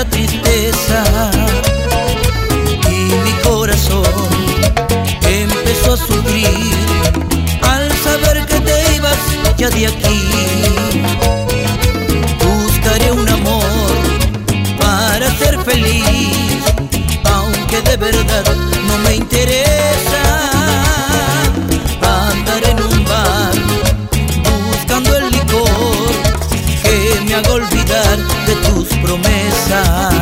tanta tristeza y mi corazón empezó a sufrir al saber que te ibas ya de aquí. Buscaré un amor para ser feliz, aunque de verdad no me interesa. Andaré en un bar buscando el licor que me haga olvidar de tus promesas.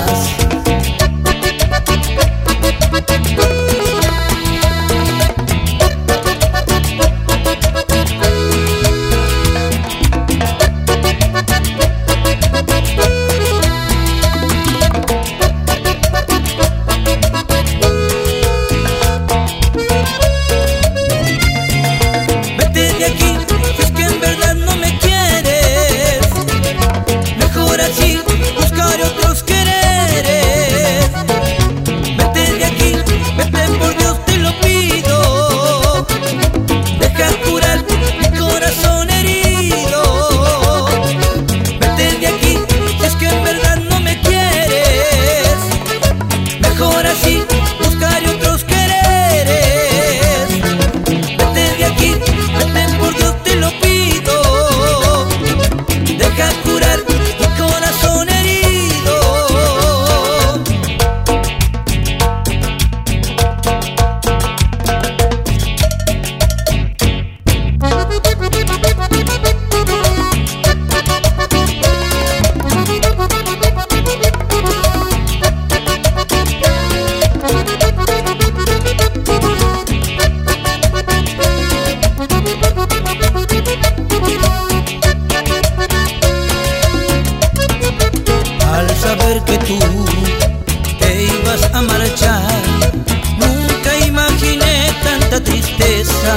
Que tú te ibas a marchar, nunca imaginé tanta tristeza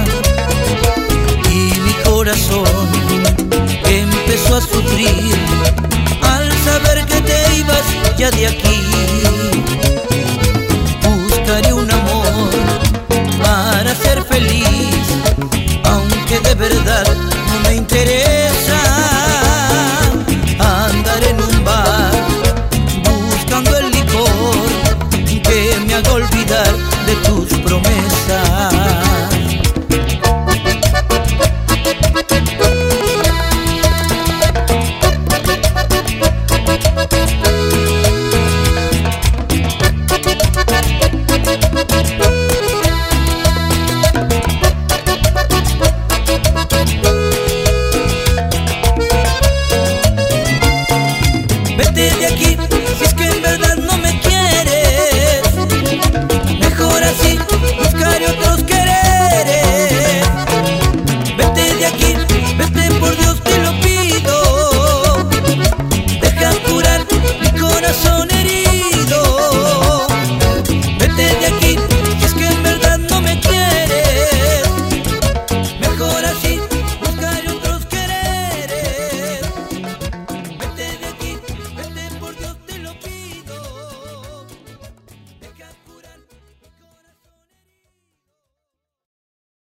y mi corazón empezó a sufrir al saber que te ibas ya de aquí.